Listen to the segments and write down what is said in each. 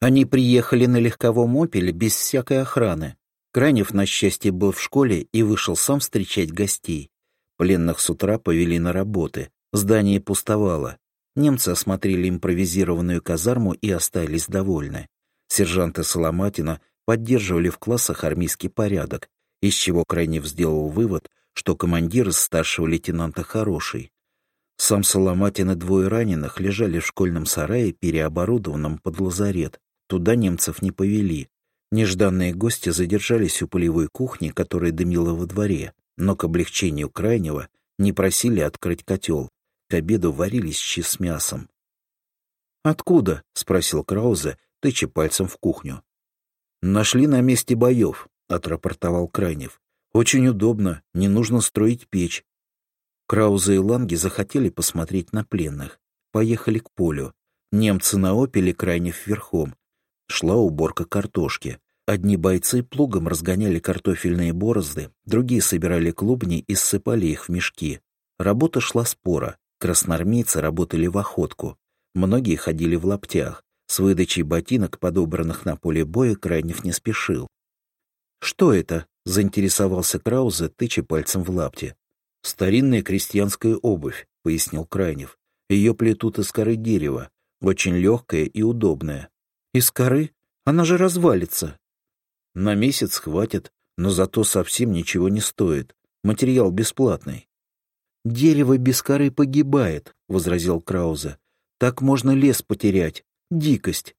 Они приехали на легковом «Опеле» без всякой охраны. Крайнев, на счастье, был в школе и вышел сам встречать гостей. Пленных с утра повели на работы. Здание пустовало. Немцы осмотрели импровизированную казарму и остались довольны. Сержанты Соломатина поддерживали в классах армейский порядок, из чего Крайнев сделал вывод, что командир из старшего лейтенанта хороший. Сам Соломатин и двое раненых лежали в школьном сарае, переоборудованном под лазарет. Туда немцев не повели. Нежданные гости задержались у полевой кухни, которая дымила во дворе, но к облегчению Крайнего не просили открыть котел. К обеду варились щи с мясом. «Откуда?» — спросил Краузе, тыча пальцем в кухню. «Нашли на месте боев», — отрапортовал Крайнев. «Очень удобно, не нужно строить печь». Краузе и Ланге захотели посмотреть на пленных. Поехали к полю. Немцы на «Опеле», Крайнев верхом. Шла уборка картошки. Одни бойцы плугом разгоняли картофельные борозды, другие собирали клубни и ссыпали их в мешки. Работа шла спора. Красноармейцы работали в охотку. Многие ходили в лаптях. С выдачей ботинок, подобранных на поле боя, Крайнев не спешил. «Что это?» — заинтересовался Краузе, тыча пальцем в лапти. «Старинная крестьянская обувь», — пояснил Крайнев. «Ее плетут из коры дерева. Очень легкая и удобная». «Из коры? Она же развалится». «На месяц хватит, но зато совсем ничего не стоит. Материал бесплатный». «Дерево без коры погибает», — возразил Краузе. «Так можно лес потерять. Дикость».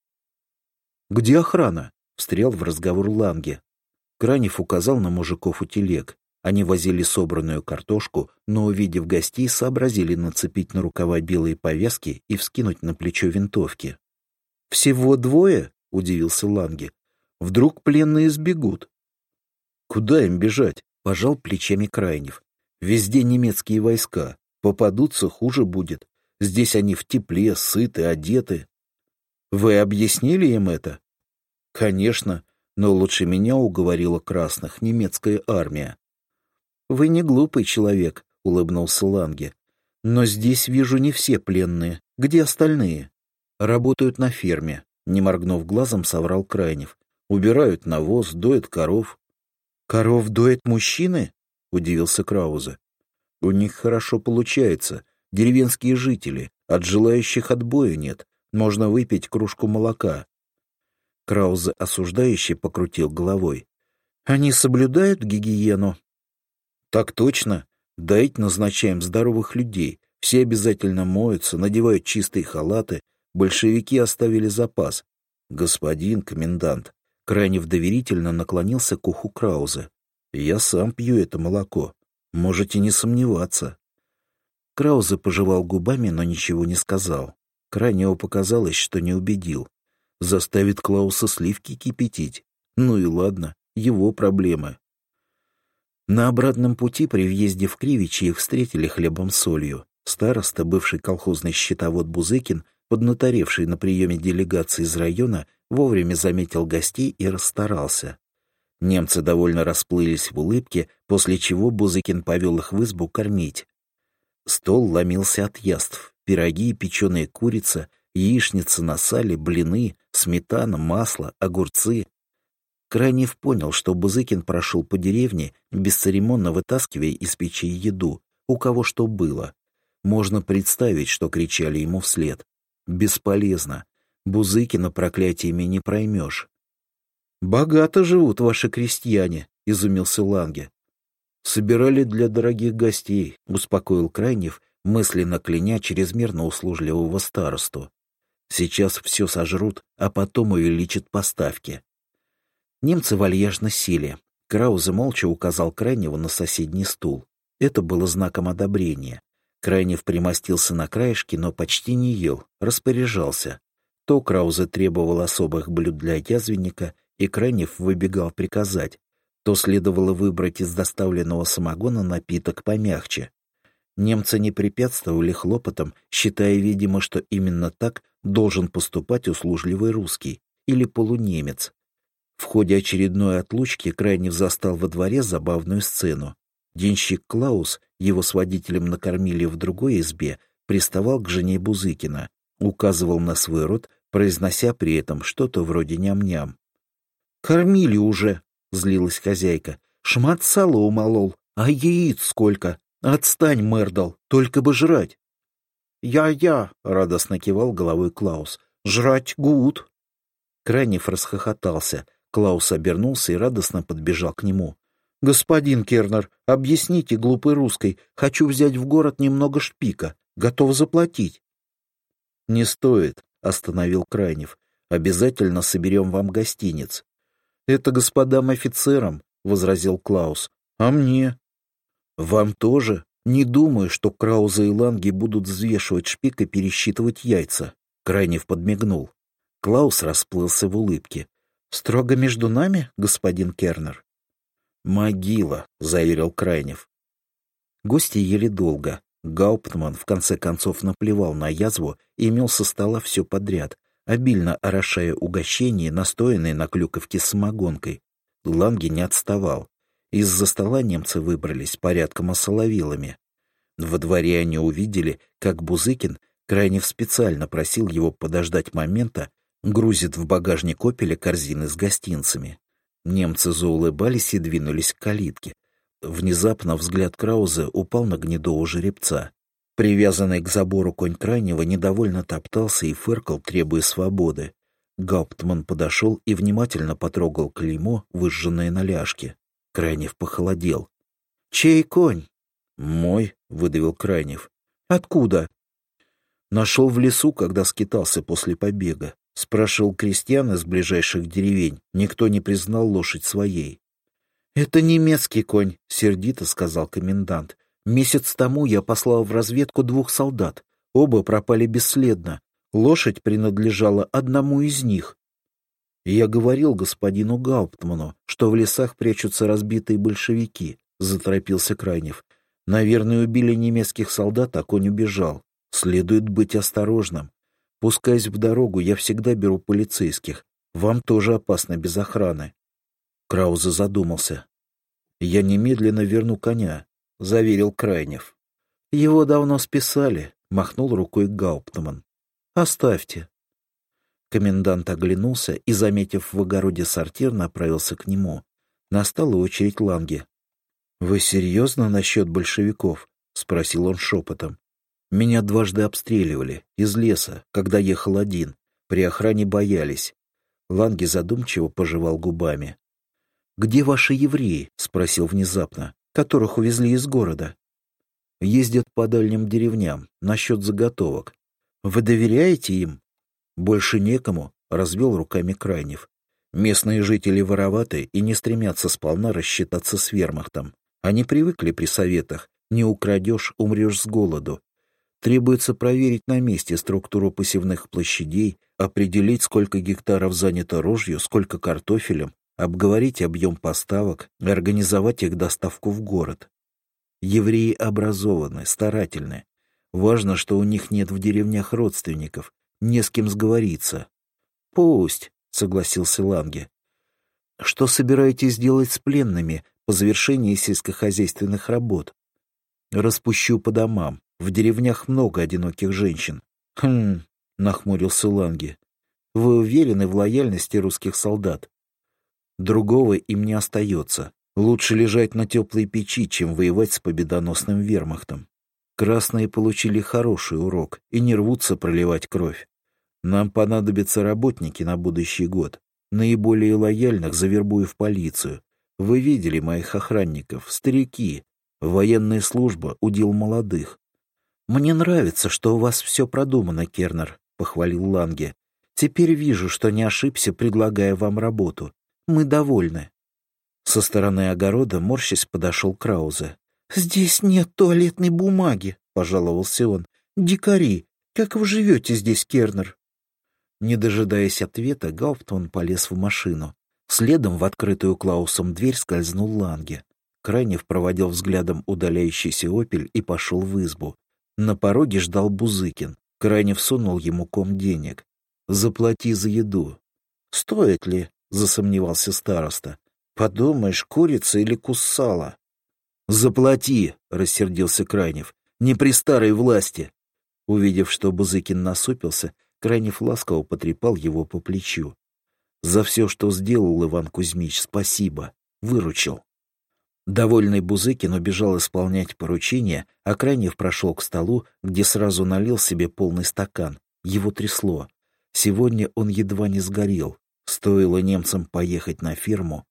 «Где охрана?» — встрял в разговор Ланге. Крайнев указал на мужиков у телег. Они возили собранную картошку, но, увидев гостей, сообразили нацепить на рукава белые повязки и вскинуть на плечо винтовки. «Всего двое?» — удивился Ланге. «Вдруг пленные сбегут?» «Куда им бежать?» — пожал плечами Крайнев. «Везде немецкие войска. Попадутся, хуже будет. Здесь они в тепле, сыты, одеты». «Вы объяснили им это?» «Конечно, но лучше меня уговорила красных немецкая армия». «Вы не глупый человек», — улыбнулся Ланге. «Но здесь вижу не все пленные. Где остальные?» «Работают на ферме», — не моргнув глазом, соврал Крайнев. «Убирают навоз, доят коров». «Коров доят мужчины?» — удивился Краузе. «У них хорошо получается. Деревенские жители. От желающих отбоя нет. Можно выпить кружку молока». Краузе осуждающе покрутил головой. «Они соблюдают гигиену?» «Так точно. Доить назначаем здоровых людей. Все обязательно моются, надевают чистые халаты. Большевики оставили запас. Господин комендант». Крайнев доверительно наклонился к уху Краузе. «Я сам пью это молоко. Можете не сомневаться». Краузе пожевал губами, но ничего не сказал. Крайневу показалось, что не убедил. Заставит Клауса сливки кипятить. Ну и ладно, его проблемы. На обратном пути при въезде в Кривичи их встретили хлебом-солью. Староста, бывший колхозный счетовод Бузыкин, поднаторевший на приеме делегации из района, вовремя заметил гостей и расстарался. Немцы довольно расплылись в улыбке, после чего Бузыкин повел их в избу кормить. Стол ломился от яств: пироги, печеная курица, яичница на сале, блины, сметана, масло, огурцы. Крайнев понял, что Бузыкин прошел по деревне, бесцеремонно вытаскивая из печи еду, у кого что было. Можно представить, что кричали ему вслед. Бесполезно. Бузыкина проклятиями не проймешь. «Богато живут ваши крестьяне», — изумился Ланге. «Собирали для дорогих гостей», — успокоил Крайнев, мысленно кляня чрезмерно услужливого старосту. «Сейчас все сожрут, а потом увеличат поставки». Немцы вальяжно сели. Краузе молча указал Крайневу на соседний стул. Это было знаком одобрения. Крайнев примостился на краешке, но почти не ел, распоряжался. То Краузе требовал особых блюд для язвенника, и Крайнев выбегал приказать, то следовало выбрать из доставленного самогона напиток помягче. Немцы не препятствовали хлопотам, считая, видимо, что именно так должен поступать услужливый русский или полунемец. В ходе очередной отлучки Крайнев застал во дворе забавную сцену. Денщик Клаус, его с водителем накормили в другой избе, приставал к жене Бузыкина, указывал на свой род, произнося при этом что-то вроде ням-ням. «Кормили уже!» — злилась хозяйка. «Шмат сала умолол, а яиц сколько! Отстань, Мердал, только бы жрать!» «Я!» — радостно кивал головой Клаус. «Жрать гуд!» Крайнев расхохотался. Клаус обернулся и радостно подбежал к нему. «Господин Кернер, объясните глупой русской. Хочу взять в город немного шпика. Готов заплатить». «Не стоит», — остановил Крайнев. «Обязательно соберем вам гостиниц». «Это господам офицерам», — возразил Клаус. «А мне?» «Вам тоже? Не думаю, что Крауза и Ланги будут взвешивать шпик и пересчитывать яйца». Крайнев подмигнул. Клаус расплылся в улыбке. «Строго между нами, господин Кернер?» «Могила», — заверил Крайнев. Гости ели долго. Гауптман в конце концов наплевал на язву и мел со стола все подряд, обильно орошая угощение, настоянное на клюковке с самогонкой. Ланги не отставал. Из-за стола немцы выбрались порядком осоловелыми. Во дворе они увидели, как Бузыкин, Крайнев специально просил его подождать момента, грузит в багажник «Опеля» корзины с гостинцами. Немцы заулыбались и двинулись к калитке. Внезапно взгляд Крауза упал на гнедого жеребца. Привязанный к забору конь Крайнего недовольно топтался и фыркал, требуя свободы. Гауптман подошел и внимательно потрогал клеймо, выжженное на ляжке. Крайнев похолодел. «Чей конь?» «Мой», — выдавил Крайнев. «Откуда?» «Нашел в лесу, когда скитался после побега. Спрашивал крестьян из ближайших деревень. Никто не признал лошадь своей». «Это немецкий конь», — сердито сказал комендант. «Месяц тому я послал в разведку 2 солдат. Оба пропали бесследно. Лошадь принадлежала одному из них». «Я говорил господину Гауптману, что в лесах прячутся разбитые большевики», — заторопился Крайнев. «Наверное, убили немецких солдат, а конь убежал. Следует быть осторожным. Пускаясь в дорогу, я всегда беру полицейских. Вам тоже опасно без охраны». Краузе задумался. «Я немедленно верну коня», — заверил Крайнев. «Его давно списали», — махнул рукой Гауптман. «Оставьте». Комендант оглянулся и, заметив в огороде сортир, направился к нему. Настала очередь Ланге. «Вы серьезно насчет большевиков?» — спросил он шепотом. «Меня дважды обстреливали, из леса, когда ехал один. При охране боялись». Ланге задумчиво пожевал губами. «Где ваши евреи?» — спросил внезапно. «Которых увезли из города?» «Ездят по дальним деревням, насчет заготовок. Вы доверяете им?» «Больше некому», — развел руками Крайнев. «Местные жители вороваты и не стремятся сполна рассчитаться с вермахтом. Они привыкли при советах. Не украдешь — умрешь с голоду. Требуется проверить на месте структуру посевных площадей, определить, сколько гектаров занято рожью, сколько картофелем, обговорить объем поставок, организовать их доставку в город. Евреи образованы, старательны. Важно, что у них нет в деревнях родственников, не с кем сговориться». «Пусть», — согласился Ланге. «Что собираетесь делать с пленными по завершении сельскохозяйственных работ?» «Распущу по домам. В деревнях много одиноких женщин». «Хм», — нахмурился Ланге. «Вы уверены в лояльности русских солдат?» «Другого им не остается. Лучше лежать на теплой печи, чем воевать с победоносным вермахтом. Красные получили хороший урок и не рвутся проливать кровь. Нам понадобятся работники на будущий год. Наиболее лояльных завербую в полицию. Вы видели моих охранников, старики. Военная служба — удел молодых». «Мне нравится, что у вас все продумано, Кернер», — похвалил Ланге. «Теперь вижу, что не ошибся, предлагая вам работу. Мы довольны». Со стороны огорода, морщась, подошел Краузе. «Здесь нет туалетной бумаги», — пожаловался он. «Дикари, как вы живете здесь, Кернер?» Не дожидаясь ответа, Гауптман полез в машину. Следом в открытую Клаусом дверь скользнул Ланге. Крайнев проводил взглядом удаляющийся «Опель» и пошел в избу. На пороге ждал Бузыкин. Крайнев сунул ему ком денег. «Заплати за еду». «Стоит ли?» — засомневался староста. «Подумаешь, курица или кус сала?» «Заплати!» — рассердился Крайнев. «Не при старой власти!» Увидев, что Бузыкин насупился, Крайнев ласково потрепал его по плечу. «За все, что сделал, Иван Кузьмич, спасибо. Выручил». Довольный Бузыкин убежал исполнять поручение, а Крайнев прошел к столу, где сразу налил себе полный стакан. Его трясло. Сегодня он едва не сгорел. Стоило немцам поехать на ферму.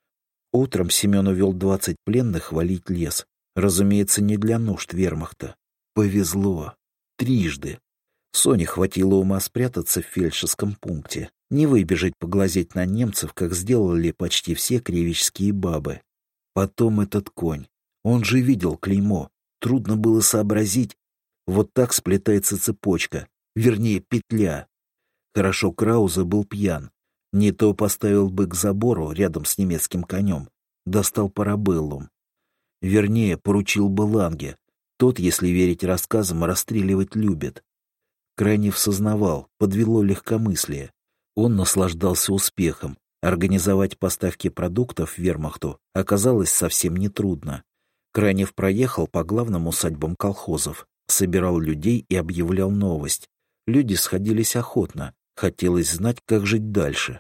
Утром Семен увел 20 пленных валить лес. Разумеется, не для нужд вермахта. Повезло. Трижды. Соне хватило ума спрятаться в фельдшерском пункте. Не выбежать поглазеть на немцев, как сделали почти все кривические бабы. Потом этот конь. Он же видел клеймо. Трудно было сообразить. Вот так сплетается цепочка. Вернее, петля. Хорошо Крауза был пьян. Не то поставил бы к забору рядом с немецким конем. Достал парабеллум. Вернее, поручил бы Ланге. Тот, если верить рассказам, расстреливать любит. Крайнев сознавал, подвело легкомыслие. Он наслаждался успехом. Организовать поставки продуктов вермахту оказалось совсем нетрудно. Крайнев проехал по главным усадьбам колхозов, собирал людей и объявлял новость. Люди сходились охотно, хотелось знать, как жить дальше.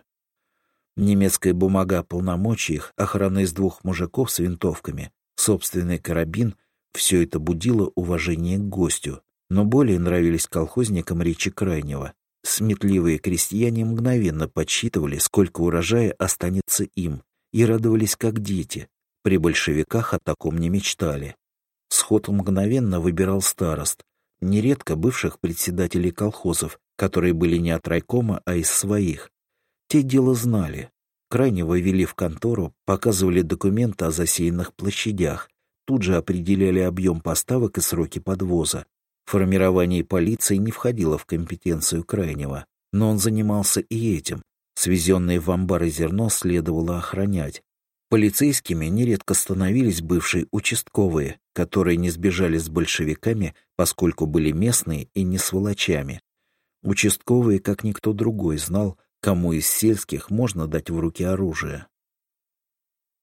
Немецкая бумага о полномочиях, охрана из 2 мужиков с винтовками, собственный карабин — все это будило уважение к гостю. Но более нравились колхозникам речи Крайнего. Сметливые крестьяне мгновенно подсчитывали, сколько урожая останется им, и радовались как дети. При большевиках о таком не мечтали. Сход мгновенно выбирал старост, нередко бывших председателей колхозов, которые были не от райкома, а из своих. Те дело знали. Крайнего вели в контору, показывали документы о засеянных площадях, тут же определяли объем поставок и сроки подвоза. Формирование полиции не входило в компетенцию Крайнего, но он занимался и этим. Свезенное в амбары зерно следовало охранять. Полицейскими нередко становились бывшие участковые, которые не сбежали с большевиками, поскольку были местные и не сволочами. Участковый, как никто другой, знал, кому из сельских можно дать в руки оружие.